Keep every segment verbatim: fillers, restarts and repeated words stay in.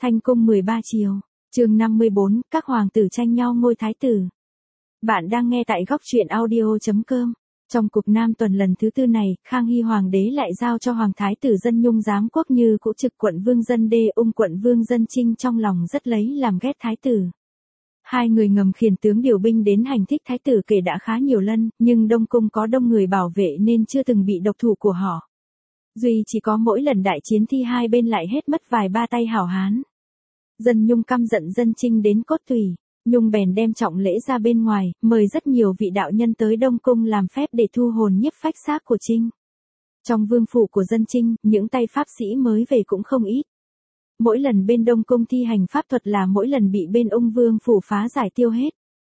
Thanh cung mười ba chiều, chương năm mươi bốn, các hoàng tử tranh nhau ngôi thái tử. Bạn đang nghe tại góc truyện audio chấm com. Trong cuộc nam tuần lần thứ tư này, Khang Hy hoàng đế lại giao cho hoàng thái tử Dân Nhung giám quốc Như Cũ trực quận vương Dân Đê ung quận vương Dân Trinh trong lòng rất lấy làm ghét thái tử. Hai người ngầm khiển tướng điều binh đến hành thích thái tử kể đã khá nhiều lần, nhưng Đông Cung có đông người bảo vệ nên chưa từng bị độc thủ của họ. Duy chỉ có mỗi lần đại chiến thi hai bên lại hết mất vài ba tay hảo hán. Dân Nhung căm giận Dân Trinh đến cốt tủy, Nhung bèn đem trọng lễ ra bên ngoài, mời rất nhiều vị đạo nhân tới Đông Cung làm phép để thu hồn nhiếp phách xác của Trinh. Trong vương phủ của Dân Trinh, những tay pháp sĩ mới về cũng không ít. Mỗi lần bên Đông Cung thi hành pháp thuật là mỗi lần bị bên ung vương phủ phá giải tiêu hết.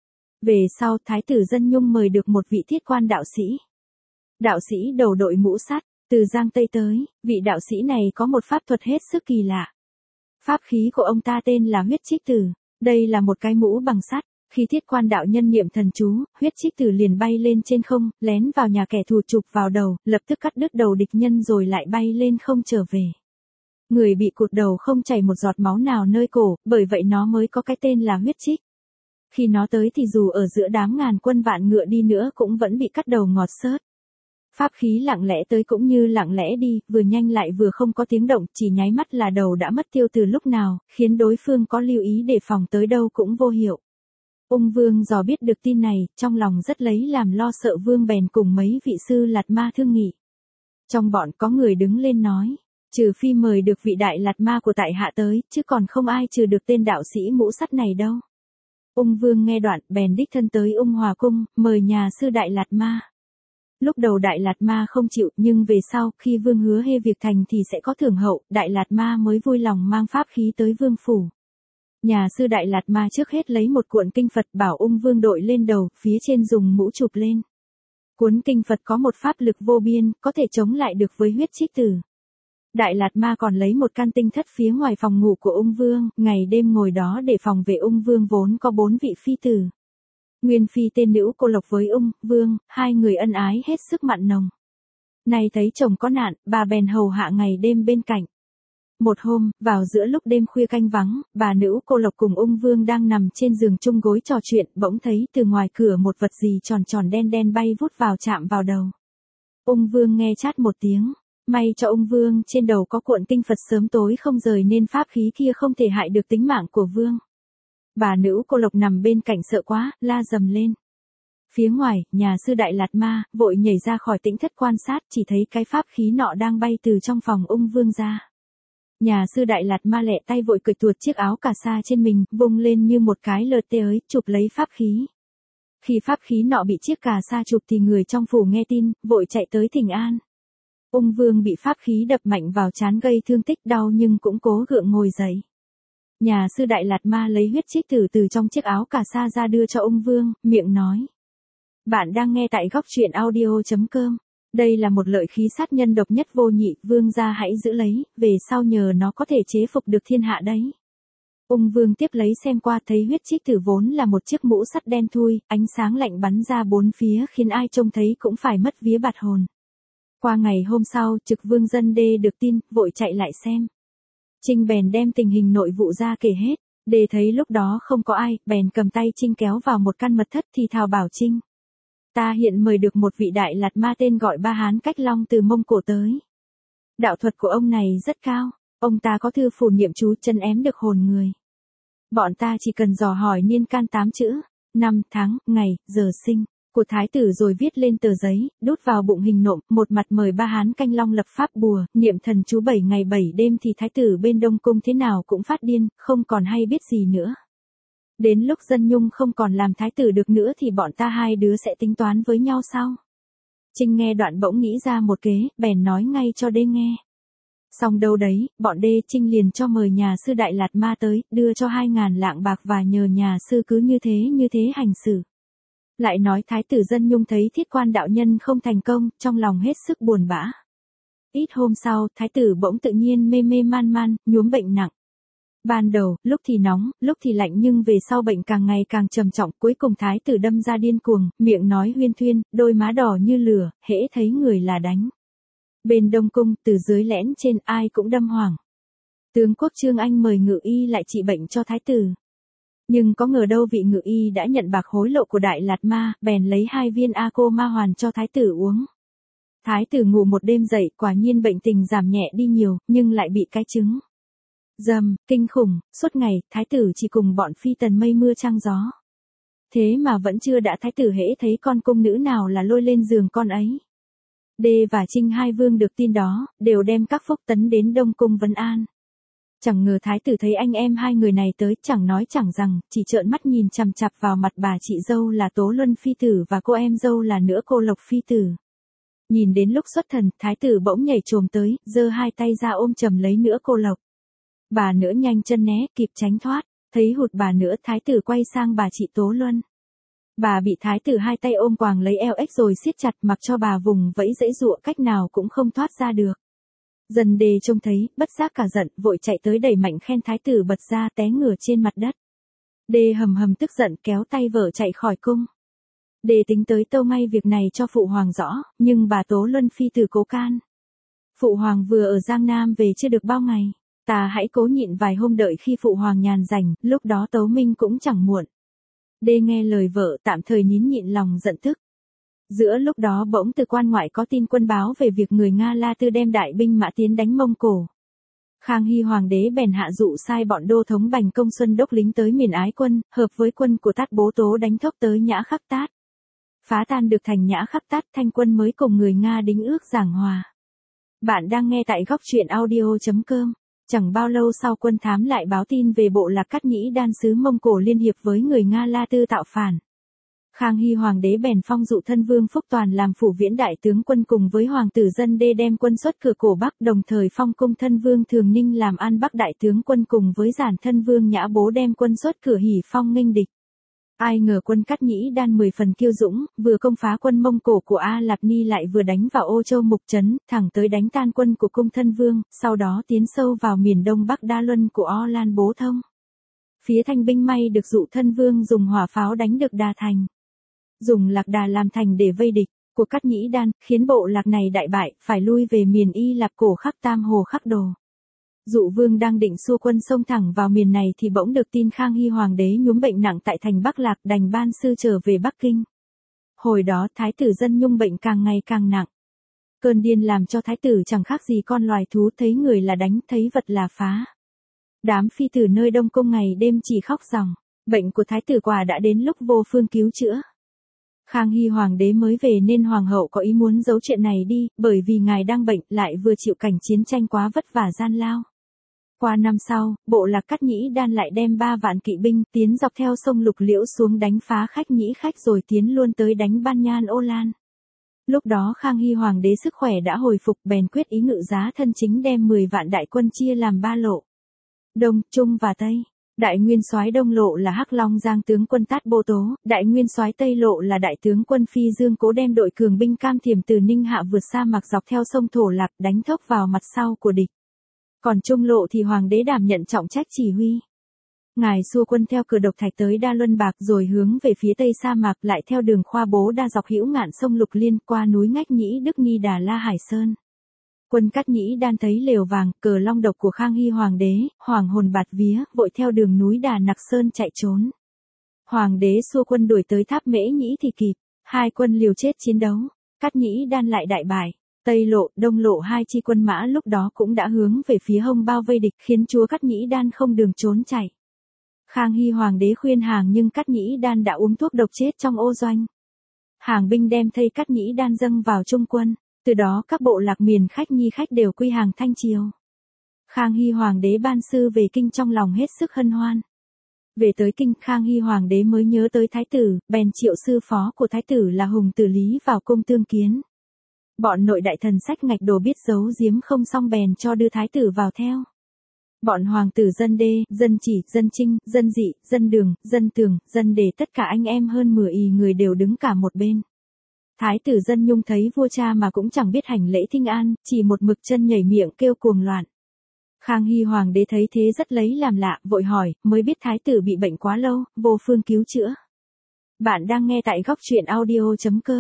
Về sau, thái tử Dân Nhung mời được một vị thiết quan đạo sĩ. Đạo sĩ đầu đội mũ sắt, từ Giang Tây tới, vị đạo sĩ này có một pháp thuật hết sức kỳ lạ. Pháp khí của ông ta tên là huyết trích tử, đây là một cái mũ bằng sắt, khi thiết quan đạo nhân niệm thần chú, huyết trích tử liền bay lên trên không, lén vào nhà kẻ thù chụp vào đầu, lập tức cắt đứt đầu địch nhân rồi lại bay lên không trở về. Người bị cụt đầu không chảy một giọt máu nào nơi cổ, bởi vậy nó mới có cái tên là huyết trích. Khi nó tới thì dù ở giữa đám ngàn quân vạn ngựa đi nữa cũng vẫn bị cắt đầu ngọt xớt. Pháp khí lặng lẽ tới cũng như lặng lẽ đi, vừa nhanh lại vừa không có tiếng động, chỉ nháy mắt là đầu đã mất tiêu từ lúc nào, khiến đối phương có lưu ý đề phòng tới đâu cũng vô hiệu. Ung vương dò biết được tin này, trong lòng rất lấy làm lo sợ, vương bèn cùng mấy vị sư Lạt Ma thương nghị. Trong bọn có người đứng lên nói, trừ phi mời được vị đại Lạt Ma của tại hạ tới, chứ còn không ai trừ được tên đạo sĩ mũ sắt này đâu. Ung vương nghe đoạn, bèn đích thân tới Ung Hòa cung, mời nhà sư đại Lạt Ma. Lúc đầu đại Lạt Ma không chịu, nhưng về sau, khi vương hứa hê việc thành thì sẽ có thưởng hậu, đại Lạt Ma mới vui lòng mang pháp khí tới vương phủ. Nhà sư đại Lạt Ma trước hết lấy một cuộn kinh Phật bảo ung vương đội lên đầu, phía trên dùng mũ chụp lên. Cuốn kinh Phật có một pháp lực vô biên, có thể chống lại được với huyết trích tử. Đại Lạt Ma còn lấy một căn tinh thất phía ngoài phòng ngủ của ung vương, ngày đêm ngồi đó để phòng vệ ung vương vốn có bốn vị phi tử. Nguyên phi tên Nữ Cô Lộc với ung, vương, hai người ân ái hết sức mặn nồng. Nay thấy chồng có nạn, bà bèn hầu hạ ngày đêm bên cạnh. Một hôm, vào giữa lúc đêm khuya canh vắng, bà Nữ Cô Lộc cùng ung vương đang nằm trên giường chung gối trò chuyện, bỗng thấy từ ngoài cửa một vật gì tròn tròn đen đen bay vút vào chạm vào đầu. Ung vương nghe chát một tiếng, may cho ung vương trên đầu có cuộn kinh Phật sớm tối không rời nên pháp khí kia không thể hại được tính mạng của vương. Bà Nữ Cô Lộc nằm bên cạnh sợ quá, la dầm lên. Phía ngoài, nhà sư đại Lạt Ma, vội nhảy ra khỏi tĩnh thất quan sát, chỉ thấy cái pháp khí nọ đang bay từ trong phòng ung vương ra. Nhà sư đại Lạt Ma lẹ tay vội cởi tuột chiếc áo cà sa trên mình, vung lên như một cái lợt tê ới, chụp lấy pháp khí. Khi pháp khí nọ bị chiếc cà sa chụp thì người trong phủ nghe tin, vội chạy tới thỉnh an. Ung vương bị pháp khí đập mạnh vào trán gây thương tích đau nhưng cũng cố gượng ngồi dậy. Nhà sư đại Lạt Ma lấy huyết trích tử từ trong chiếc áo cà sa ra đưa cho ung vương, miệng nói. Bạn đang nghe tại góc truyện audio chấm com. Đây là một lợi khí sát nhân độc nhất vô nhị, vương gia hãy giữ lấy, về sau nhờ nó có thể chế phục được thiên hạ đấy. Ung vương tiếp lấy xem qua thấy huyết trích tử vốn là một chiếc mũ sắt đen thui, ánh sáng lạnh bắn ra bốn phía khiến ai trông thấy cũng phải mất vía bạt hồn. Qua ngày hôm sau, trực vương Dân Đê được tin, vội chạy lại xem. Trinh bèn đem tình hình nội vụ ra kể hết, Đê thấy lúc đó không có ai, bèn cầm tay Trinh kéo vào một căn mật thất thì thào bảo Trinh. Ta hiện mời được một vị đại Lạt Ma tên gọi Ba Hán Cách Long từ Mông Cổ tới. Đạo thuật của ông này rất cao, ông ta có thư phủ niệm chú chân ém được hồn người. Bọn ta chỉ cần dò hỏi niên can tám chữ, năm, tháng, ngày, giờ sinh của thái tử rồi viết lên tờ giấy, đút vào bụng hình nộm, một mặt mời Ba Hán Canh Long lập pháp bùa, niệm thần chú bảy ngày bảy đêm thì thái tử bên Đông Cung thế nào cũng phát điên, không còn hay biết gì nữa. Đến lúc Dân Nhung không còn làm thái tử được nữa thì bọn ta hai đứa sẽ tính toán với nhau sau. Trinh nghe đoạn bỗng nghĩ ra một kế, bèn nói ngay cho Đê nghe. Xong đâu đấy, bọn Đê Trinh liền cho mời nhà sư đại Lạt Ma tới, đưa cho hai ngàn lạng bạc và nhờ nhà sư cứ như thế như thế hành xử. Lại nói thái tử Dân Nhung thấy thiết quan đạo nhân không thành công, trong lòng hết sức buồn bã. Ít hôm sau, thái tử bỗng tự nhiên mê mê man man, nhuốm bệnh nặng. Ban đầu, lúc thì nóng, lúc thì lạnh nhưng về sau bệnh càng ngày càng trầm trọng, cuối cùng thái tử đâm ra điên cuồng, miệng nói huyên thuyên, đôi má đỏ như lửa, hễ thấy người là đánh. Bên Đông Cung, từ dưới lẽn trên ai cũng đâm hoảng. Tướng quốc Trương Anh mời ngự y lại trị bệnh cho thái tử. Nhưng có ngờ đâu vị ngự y đã nhận bạc hối lộ của Đại Lạt Ma, bèn lấy hai viên A cô ma hoàn cho thái tử uống. Thái tử ngủ một đêm dậy, quả nhiên bệnh tình giảm nhẹ đi nhiều, nhưng lại bị cái chứng dầm, kinh khủng, suốt ngày, thái tử chỉ cùng bọn phi tần mây mưa trăng gió. Thế mà vẫn chưa đã thái tử hễ thấy con cung nữ nào là lôi lên giường con ấy. Đê và Trinh hai vương được tin đó, đều đem các phúc tấn đến Đông Cung vấn an. Chẳng ngờ thái tử thấy anh em hai người này tới, chẳng nói chẳng rằng, chỉ trợn mắt nhìn chằm chằm vào mặt bà chị dâu là Tố Luân phi tử và cô em dâu là Nữa Cô Lộc phi tử. Nhìn đến lúc xuất thần, thái tử bỗng nhảy chồm tới, giơ hai tay ra ôm chầm lấy Nữa Cô Lộc. Bà Nữa nhanh chân né, kịp tránh thoát, thấy hụt bà Nữa, thái tử quay sang bà chị Tố Luân. Bà bị thái tử hai tay ôm quàng lấy eo ếch rồi siết chặt, mặc cho bà vùng vẫy giãy giụa cách nào cũng không thoát ra được. Dần Đề trông thấy, bất giác cả giận, vội chạy tới đẩy mạnh khen thái tử bật ra té ngửa trên mặt đất. Đê hầm hầm tức giận kéo tay vợ chạy khỏi cung. Đê tính tới tâu ngay việc này cho phụ hoàng rõ, nhưng bà Tố Luân phi tử cố can. Phụ hoàng vừa ở Giang Nam về chưa được bao ngày, ta hãy cố nhịn vài hôm đợi khi phụ hoàng nhàn rảnh, lúc đó tấu minh cũng chẳng muộn. Đê nghe lời vợ tạm thời nín nhịn lòng giận tức. Giữa lúc đó bỗng từ quan ngoại có tin quân báo về việc người Nga La Tư đem đại binh mã tiến đánh Mông Cổ. Khang Hy hoàng đế bèn hạ dụ sai bọn đô thống Bành Công Xuân đốc lính tới miền Ái Quân, hợp với quân của Tát Bố Tố đánh thốc tới Nhã Khắc Tát. Phá tan được thành Nhã Khắc Tát, Thanh quân mới cùng người Nga đính ước giảng hòa. Bạn đang nghe tại góc truyện audio chấm com. Chẳng bao lâu sau quân thám lại báo tin về bộ lạc Cát Nhĩ Đan xứ Mông Cổ liên hiệp với người Nga La Tư tạo phản. Khang Hy hoàng đế bèn phong dụ thân vương Phúc Toàn làm phủ viễn đại tướng quân cùng với hoàng tử Dân Đê đem quân xuất cửa cổ Bắc, đồng thời phong cung thân vương Thường Ninh làm An Bắc đại tướng quân cùng với giản thân vương Nhã Bố đem quân xuất cửa Hỉ Phong nghênh địch. Ai ngờ quân Cát Nhĩ Đan mười phần kiêu dũng, vừa công phá quân Mông Cổ của A Lạp Ni lại vừa đánh vào Ô Châu Mục Trấn, thẳng tới đánh tan quân của cung thân vương, sau đó tiến sâu vào miền Đông Bắc Đa Luân của O Lan Bố Thông. Phía Thanh binh may được dụ thân vương dùng hỏa pháo đánh được Đà Thành. Dùng Lạc Đà làm thành để vây địch của Cát Nhĩ Đan, khiến bộ lạc này đại bại, phải lui về miền Y Lạp Cổ Khắc Tam Hồ Khắc Đồ. Dụ vương đang định xua quân xông thẳng vào miền này thì bỗng được tin Khang Hy hoàng đế nhuốm bệnh nặng tại thành Bắc Lạc, đành ban sư trở về Bắc Kinh. Hồi đó thái tử Dân Nhung bệnh càng ngày càng nặng. Cơn điên làm cho thái tử chẳng khác gì con loài thú, thấy người là đánh, thấy vật là phá. Đám phi tử nơi Đông Cung ngày đêm chỉ khóc ròng, bệnh của thái tử quả đã đến lúc vô phương cứu chữa. Khang Hy hoàng đế mới về nên hoàng hậu có ý muốn giấu chuyện này đi, bởi vì ngài đang bệnh lại vừa chịu cảnh chiến tranh quá vất vả gian lao. Qua năm sau, bộ lạc Cát Nhĩ Đan lại đem ba vạn kỵ binh tiến dọc theo sông Lục Liễu xuống đánh phá Khách Nhĩ Khách rồi tiến luôn tới đánh Ban Nhan Ô Lan. Lúc đó Khang Hy hoàng đế sức khỏe đã hồi phục, bèn quyết ý ngự giá thân chính đem mười vạn đại quân chia làm ba lộ: Đông, Trung và Tây. Đại nguyên soái Đông lộ là Hắc Long Giang tướng quân Tát Bố Tố, đại nguyên soái Tây lộ là đại tướng quân Phi Dương Cố đem đội cường binh Cam Thiềm từ Ninh Hạ vượt sa mạc dọc theo sông Thổ Lạp đánh thốc vào mặt sau của địch. Còn Trung lộ thì hoàng đế đảm nhận trọng trách chỉ huy. Ngài xua quân theo cửa Độc Thạch tới Đa Luân Bạc rồi hướng về phía tây sa mạc, lại theo đường Khoa Bố Đa dọc hữu ngạn sông Lục Liên qua núi Ngách Nhĩ Đức Nghi Đà La Hải Sơn. Quân Cát Nhĩ Đan thấy lều vàng, cờ long độc của Khang Hy hoàng đế, hoàng hồn bạt vía, vội theo đường núi Đà Nặc Sơn chạy trốn. Hoàng đế xua quân đuổi tới tháp Mễ Nhĩ thì kịp, hai quân liều chết chiến đấu, Cát Nhĩ Đan lại đại bại. Tây lộ, Đông lộ hai chi quân mã lúc đó cũng đã hướng về phía hông bao vây địch, khiến chúa Cát Nhĩ Đan không đường trốn chạy. Khang Hy hoàng đế khuyên hàng nhưng Cát Nhĩ Đan đã uống thuốc độc chết trong ô doanh. Hàng binh đem thây Cát Nhĩ Đan dâng vào trung quân, từ đó các bộ lạc miền Khách Nhi Khách đều quy hàng Thanh triều. Khang Hy hoàng đế ban sư về kinh trong lòng hết sức hân hoan. Về tới kinh, Khang Hy hoàng đế mới nhớ tới thái tử, bèn triệu sư phó của thái tử là Hùng Tử Lý vào cung tương kiến. Bọn nội đại thần sách ngạch đồ biết giấu giếm không xong bèn cho đưa thái tử vào theo. Bọn hoàng tử Dân Đê, Dân Chỉ, Dân Trinh, Dân Dị, Dân Đường, Dân Tường, Dân Đề tất cả anh em hơn mười y người đều đứng cả một bên. Thái tử Dân Nhung thấy vua cha mà cũng chẳng biết hành lễ thinh an, chỉ một mực chân nhảy miệng kêu cuồng loạn. Khang Hy hoàng đế thấy thế rất lấy làm lạ, vội hỏi, mới biết thái tử bị bệnh quá lâu, vô phương cứu chữa. Bạn đang nghe tại góc truyện audio chấm com.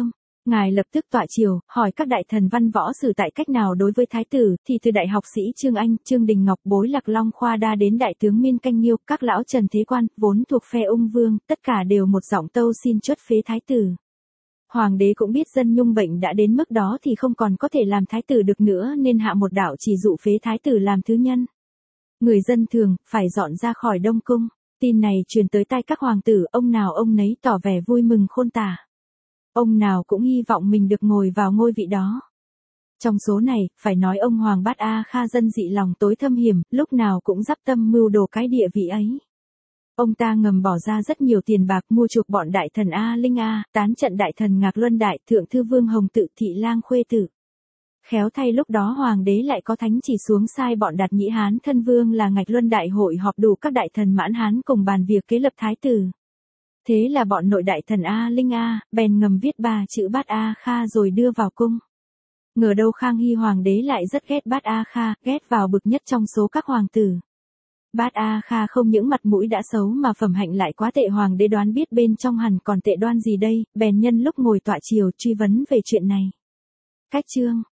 Ngài lập tức tọa chiều, hỏi các đại thần văn võ sử tại cách nào đối với thái tử, thì từ đại học sĩ Trương Anh, Trương Đình Ngọc, Bối Lạc Long Khoa Đa đến đại tướng Miên Canh Nghiêu, các lão Trần Thế Quan, vốn thuộc phe Ung Vương, tất cả đều một giọng tâu xin chuất phế thái tử. Hoàng đế cũng biết dân nhung bệnh đã đến mức đó thì không còn có thể làm thái tử được nữa nên hạ một đạo chỉ dụ phế thái tử làm thứ nhân. Người dân thường, phải dọn ra khỏi Đông Cung. Tin này truyền tới tai các hoàng tử, ông nào ông nấy tỏ vẻ vui mừng khôn tả. Ông nào cũng hy vọng mình được ngồi vào ngôi vị đó. Trong số này, phải nói ông Hoàng Bát A Kha dân dị lòng tối thâm hiểm, lúc nào cũng dắp tâm mưu đồ cái địa vị ấy. Ông ta ngầm bỏ ra rất nhiều tiền bạc mua chuộc bọn đại thần A Linh A, tán trận đại thần Ngạc Luân Đại, Thượng Thư Vương Hồng Tự, Thị Lang Khuê Tử. Khéo thay lúc đó hoàng đế lại có thánh chỉ xuống sai bọn Đạt Nhĩ Hán thân vương là Ngạch Luân Đại hội họp đủ các đại thần Mãn Hán cùng bàn việc kế lập thái tử. Thế là bọn nội đại thần A Linh A, bèn ngầm viết ba chữ Bát A Kha rồi đưa vào cung. Ngờ đâu Khang Hy hoàng đế lại rất ghét Bát A Kha, ghét vào bực nhất trong số các hoàng tử. Bát A Kha không những mặt mũi đã xấu mà phẩm hạnh lại quá tệ, hoàng đế đoán biết bên trong hẳn còn tệ đoan gì đây, bèn nhân lúc ngồi tọa chiều truy vấn về chuyện này. Cách chương